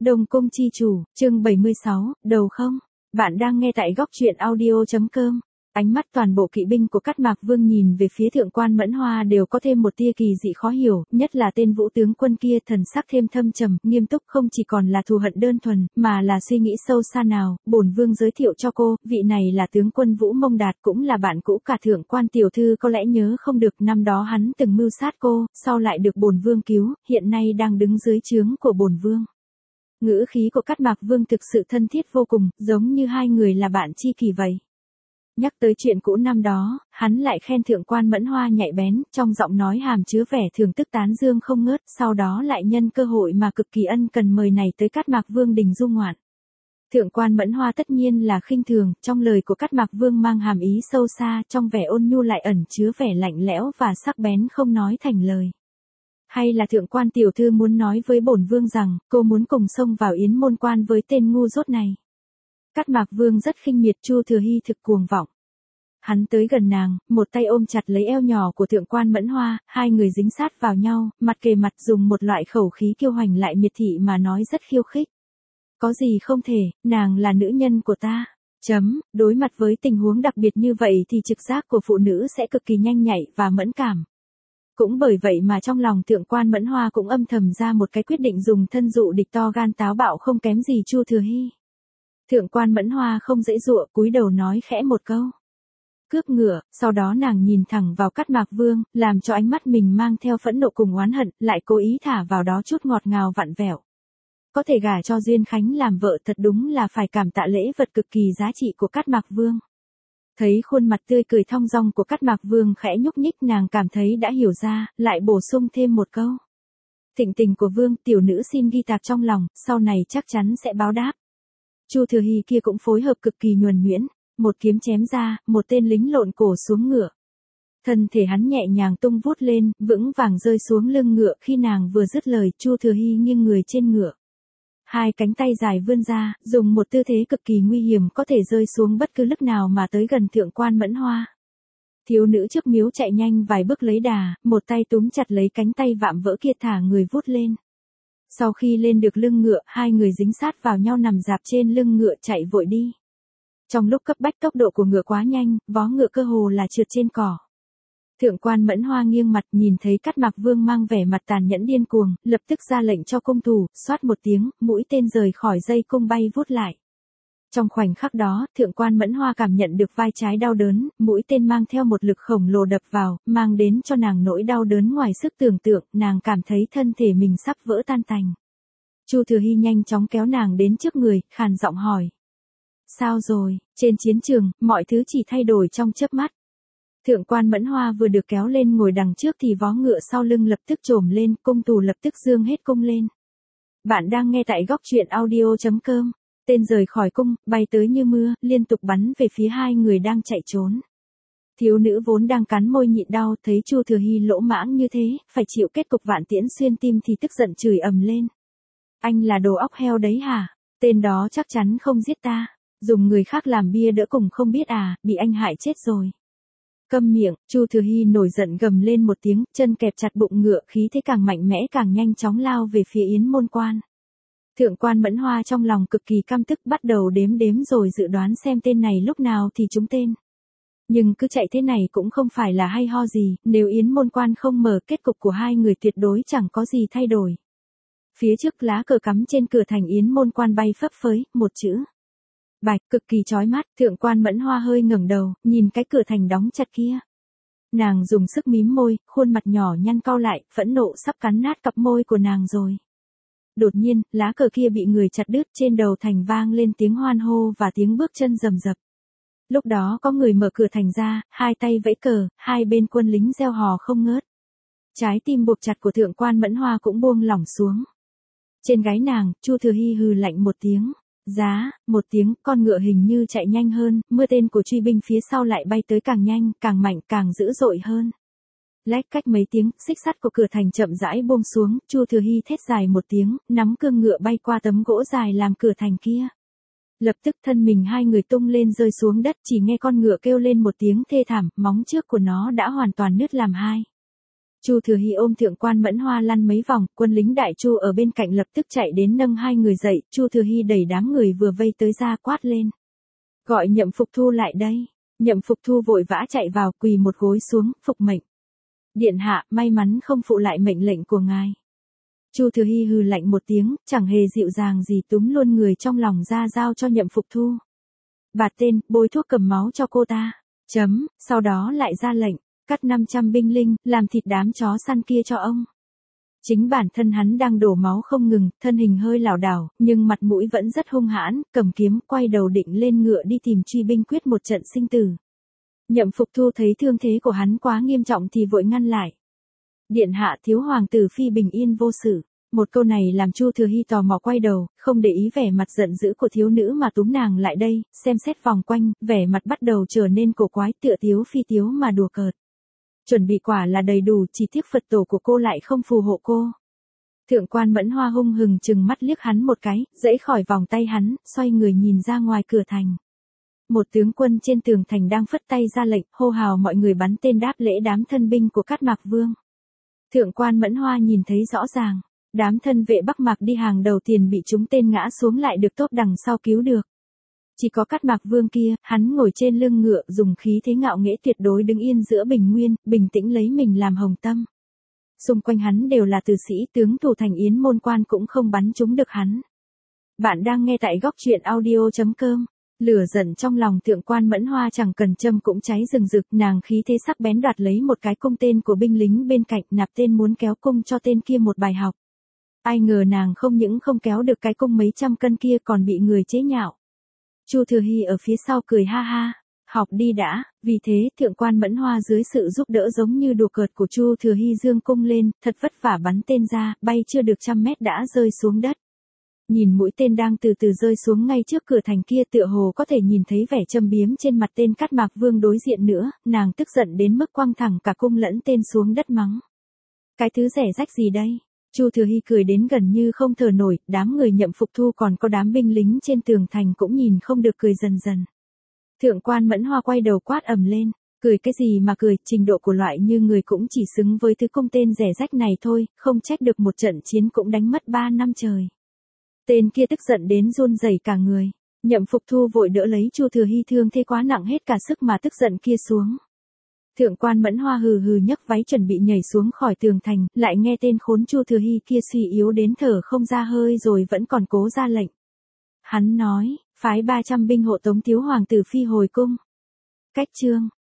Đông Cung chi chủ, chương 76, đầu không? Bạn đang nghe tại góc truyện audio.com. Ánh mắt toàn bộ kỵ binh của Cát Mạc Vương nhìn về phía thượng quan Mẫn Hoa đều có thêm một tia kỳ dị khó hiểu, nhất là tên vũ tướng quân kia thần sắc thêm thâm trầm, nghiêm túc không chỉ còn là thù hận đơn thuần, mà là suy nghĩ sâu xa nào. Bổn vương giới thiệu cho cô, vị này là tướng quân Vũ Mông Đạt, cũng là bạn cũ cả thượng quan tiểu thư, có lẽ nhớ không được năm đó hắn từng mưu sát cô, sau lại được bổn vương cứu, hiện nay đang đứng dưới trướng của bổn vương. Ngữ khí của Cát Mạc Vương thực sự thân thiết vô cùng, giống như hai người là bạn tri kỷ vậy. Nhắc tới chuyện cũ năm đó, hắn lại khen thượng quan Mẫn Hoa nhạy bén, trong giọng nói hàm chứa vẻ thường tức tán dương không ngớt, sau đó lại nhân cơ hội mà cực kỳ ân cần mời này tới Cát Mạc Vương đình du ngoạn. Thượng quan Mẫn Hoa tất nhiên là khinh thường, trong lời của Cát Mạc Vương mang hàm ý sâu xa, trong vẻ ôn nhu lại ẩn chứa vẻ lạnh lẽo và sắc bén không nói thành lời. Hay là thượng quan tiểu thư muốn nói với bổn vương rằng, cô muốn cùng xông vào Yến Môn Quan với tên ngu dốt này. Cát Mạc Vương rất khinh miệt Chu Thừa Hy thực cuồng vọng. Hắn tới gần nàng, một tay ôm chặt lấy eo nhỏ của thượng quan Mẫn Hoa, hai người dính sát vào nhau, mặt kề mặt dùng một loại khẩu khí kiêu hoành lại miệt thị mà nói rất khiêu khích. Có gì không thể, nàng là nữ nhân của ta. Đối mặt với tình huống đặc biệt như vậy thì trực giác của phụ nữ sẽ cực kỳ nhanh nhạy và mẫn cảm. Cũng bởi vậy mà trong lòng thượng quan Mẫn Hoa cũng âm thầm ra một cái quyết định dùng thân dụ địch, to gan táo bạo không kém gì Chu Thừa Hy. Thượng quan Mẫn Hoa không dễ dụa, cúi đầu nói khẽ một câu. Cướp ngựa, sau đó nàng nhìn thẳng vào Cát Mạc Vương, làm cho ánh mắt mình mang theo phẫn nộ cùng oán hận, lại cố ý thả vào đó chút ngọt ngào vặn vẹo. Có thể gả cho Duyên Khánh làm vợ thật đúng là phải cảm tạ lễ vật cực kỳ giá trị của Cát Mạc Vương. Thấy khuôn mặt tươi cười thong dong của Cát Mạc Vương khẽ nhúc nhích, nàng cảm thấy đã hiểu ra, lại bổ sung thêm một câu. Thịnh tình của Vương, tiểu nữ xin ghi tạc trong lòng, sau này chắc chắn sẽ báo đáp. Chu Thừa Hy kia cũng phối hợp cực kỳ nhuần nhuyễn, một kiếm chém ra, một tên lính lộn cổ xuống ngựa. Thân thể hắn nhẹ nhàng tung vút lên, vững vàng rơi xuống lưng ngựa, khi nàng vừa dứt lời, Chu Thừa Hy nghiêng người trên ngựa. Hai cánh tay dài vươn ra, dùng một tư thế cực kỳ nguy hiểm có thể rơi xuống bất cứ lúc nào mà tới gần thượng quan Mẫn Hoa. Thiếu nữ trước miếu chạy nhanh vài bước lấy đà, một tay túm chặt lấy cánh tay vạm vỡ kia thả người vút lên. Sau khi lên được lưng ngựa, hai người dính sát vào nhau nằm dạp trên lưng ngựa chạy vội đi. Trong lúc cấp bách tốc độ của ngựa quá nhanh, vó ngựa cơ hồ là trượt trên cỏ. Thượng quan Mẫn Hoa nghiêng mặt nhìn thấy Cát Mạc Vương mang vẻ mặt tàn nhẫn điên cuồng, lập tức ra lệnh cho cung thủ, xoát một tiếng, mũi tên rời khỏi dây cung bay vút lại. Trong khoảnh khắc đó, thượng quan Mẫn Hoa cảm nhận được vai trái đau đớn, mũi tên mang theo một lực khổng lồ đập vào, mang đến cho nàng nỗi đau đớn ngoài sức tưởng tượng, nàng cảm thấy thân thể mình sắp vỡ tan tành. Chu Thừa Hy nhanh chóng kéo nàng đến trước người, khàn giọng hỏi. Sao rồi? Trên chiến trường, mọi thứ chỉ thay đổi trong chớp mắt. Thượng quan Mẫn Hoa vừa được kéo lên ngồi đằng trước thì vó ngựa sau lưng lập tức trồm lên, cung tù lập tức giương hết cung lên. Bạn đang nghe tại góc truyện audio.com. Tên rời khỏi cung, bay tới như mưa, liên tục bắn về phía hai người đang chạy trốn. Thiếu nữ vốn đang cắn môi nhịn đau, thấy Chu Thừa Hy lỗ mãng như thế, phải chịu kết cục vạn tiễn xuyên tim thì tức giận chửi ầm lên. Anh là đồ óc heo đấy hả? Tên đó chắc chắn không giết ta. Dùng người khác làm bia đỡ cùng không biết à, bị anh hại chết rồi. Câm miệng, Chu Thừa Hy nổi giận gầm lên một tiếng, chân kẹp chặt bụng ngựa, khí thế càng mạnh mẽ càng nhanh chóng lao về phía Yến Môn Quan. Thượng quan Mẫn Hoa trong lòng cực kỳ căm tức, bắt đầu đếm rồi dự đoán xem tên này lúc nào thì trúng tên. Nhưng cứ chạy thế này cũng không phải là hay ho gì, nếu Yến Môn Quan không mở, kết cục của hai người tuyệt đối chẳng có gì thay đổi. Phía trước lá cờ cắm trên cửa thành Yến Môn Quan bay phấp phới, một chữ. Bạch, cực kỳ chói mắt, thượng quan Mẫn Hoa hơi ngẩng đầu, nhìn cái cửa thành đóng chặt kia. Nàng dùng sức mím môi, khuôn mặt nhỏ nhăn cau lại, phẫn nộ sắp cắn nát cặp môi của nàng rồi. Đột nhiên, lá cờ kia bị người chặt đứt, trên đầu thành vang lên tiếng hoan hô và tiếng bước chân rầm rập. Lúc đó có người mở cửa thành ra, hai tay vẫy cờ, hai bên quân lính reo hò không ngớt. Trái tim buộc chặt của thượng quan Mẫn Hoa cũng buông lỏng xuống. Trên gáy nàng, Chu Thừa Hy hừ lạnh một tiếng. Giá, một tiếng, con ngựa hình như chạy nhanh hơn, mưa tên của truy binh phía sau lại bay tới càng nhanh, càng mạnh, càng dữ dội hơn. Lách cách mấy tiếng, xích sắt của cửa thành chậm rãi buông xuống, Chu Thừa Hy thét dài một tiếng, nắm cương ngựa bay qua tấm gỗ dài làm cửa thành kia. Lập tức thân mình hai người tung lên rơi xuống đất, chỉ nghe con ngựa kêu lên một tiếng thê thảm, móng trước của nó đã hoàn toàn nứt làm hai. Chu Thừa Hy ôm Thượng quan Mẫn Hoa lăn mấy vòng, quân lính đại Chu ở bên cạnh lập tức chạy đến nâng hai người dậy, Chu Thừa Hy đẩy đám người vừa vây tới ra quát lên. Gọi Nhậm Phục Thu lại đây. Nhậm Phục Thu vội vã chạy vào, quỳ một gối xuống, phục mệnh. Điện hạ, may mắn không phụ lại mệnh lệnh của ngài. Chu Thừa Hy hừ lạnh một tiếng, chẳng hề dịu dàng gì túm luôn người trong lòng ra giao cho Nhậm Phục Thu. Bạt tên, bôi thuốc cầm máu cho cô ta. Sau đó lại ra lệnh, cắt 500 binh linh, làm thịt đám chó săn kia cho ông. Chính bản thân hắn đang đổ máu không ngừng, thân hình hơi lảo đảo, nhưng mặt mũi vẫn rất hung hãn, cầm kiếm, quay đầu định lên ngựa đi tìm truy binh quyết một trận sinh tử. Nhậm Phục Thu thấy thương thế của hắn quá nghiêm trọng thì vội ngăn lại. Điện hạ, thiếu hoàng tử phi bình yên vô sự. Một câu này làm Chu Thừa Hy tò mò quay đầu, không để ý vẻ mặt giận dữ của thiếu nữ mà túm nàng lại đây, xem xét vòng quanh, vẻ mặt bắt đầu trở nên cổ quái, tựa tiếu phi tiếu mà đùa cợt. Chuẩn bị quả là đầy đủ, chỉ tiếc Phật tổ của cô lại không phù hộ cô. Thượng quan Mẫn Hoa hung hừng chừng mắt liếc hắn một cái, giãy khỏi vòng tay hắn, xoay người nhìn ra ngoài cửa thành. Một tướng quân trên tường thành đang phất tay ra lệnh, hô hào mọi người bắn tên đáp lễ đám thân binh của Cát Mạc Vương. Thượng quan Mẫn Hoa nhìn thấy rõ ràng, đám thân vệ Bắc Mạc đi hàng đầu tiền bị trúng tên ngã xuống lại được tốt đằng sau cứu được. Chỉ có Cát Mạc Vương kia, hắn ngồi trên lưng ngựa, dùng khí thế ngạo nghễ tuyệt đối đứng yên giữa bình nguyên, bình tĩnh lấy mình làm hồng tâm. Xung quanh hắn đều là tử sĩ, tướng thủ thành Yến Môn Quan cũng không bắn trúng được hắn. Bạn đang nghe tại góc truyện audio.com. Lửa giận trong lòng Thượng quan Mẫn Hoa chẳng cần châm cũng cháy rừng rực, nàng khí thế sắc bén đoạt lấy một cái cung tên của binh lính bên cạnh, nạp tên muốn kéo cung cho tên kia một bài học. Ai ngờ nàng không những không kéo được cái cung mấy trăm cân kia còn bị người chế nhạo. Chu Thừa Hy ở phía sau cười ha ha, học đi đã. Vì thế Thượng quan Mẫn Hoa dưới sự giúp đỡ giống như đùa cợt của Chu Thừa Hy dương cung lên, thật vất vả bắn tên ra, bay chưa được 100 mét đã rơi xuống đất. Nhìn mũi tên đang từ từ rơi xuống ngay trước cửa thành kia, tựa hồ có thể nhìn thấy vẻ châm biếm trên mặt tên Cát Mạc Vương đối diện nữa, nàng tức giận đến mức quăng thẳng cả cung lẫn tên xuống đất mắng. Cái thứ rẻ rách gì đây? Chu Thừa Hy cười đến gần như không thở nổi, đám người Nhậm Phục Thu còn có đám binh lính trên tường thành cũng nhìn không được cười dần dần. Thượng quan Mẫn Hoa quay đầu quát ầm lên, cười cái gì mà cười, trình độ của loại như người cũng chỉ xứng với thứ cung tên rẻ rách này thôi, không trách được một trận chiến cũng đánh mất 3 năm trời. Tên kia tức giận đến run rẩy cả người. Nhậm Phục Thu vội đỡ lấy Chu Thừa Hy thương thế quá nặng hết cả sức mà tức giận kia xuống. Thượng quan Mẫn Hoa hừ hừ nhấc váy chuẩn bị nhảy xuống khỏi tường thành, lại nghe tên khốn Chu Thừa Hy kia suy yếu đến thở không ra hơi rồi vẫn còn cố ra lệnh. Hắn nói, phái 300 binh hộ tống thiếu hoàng tử phi hồi cung. Cách chương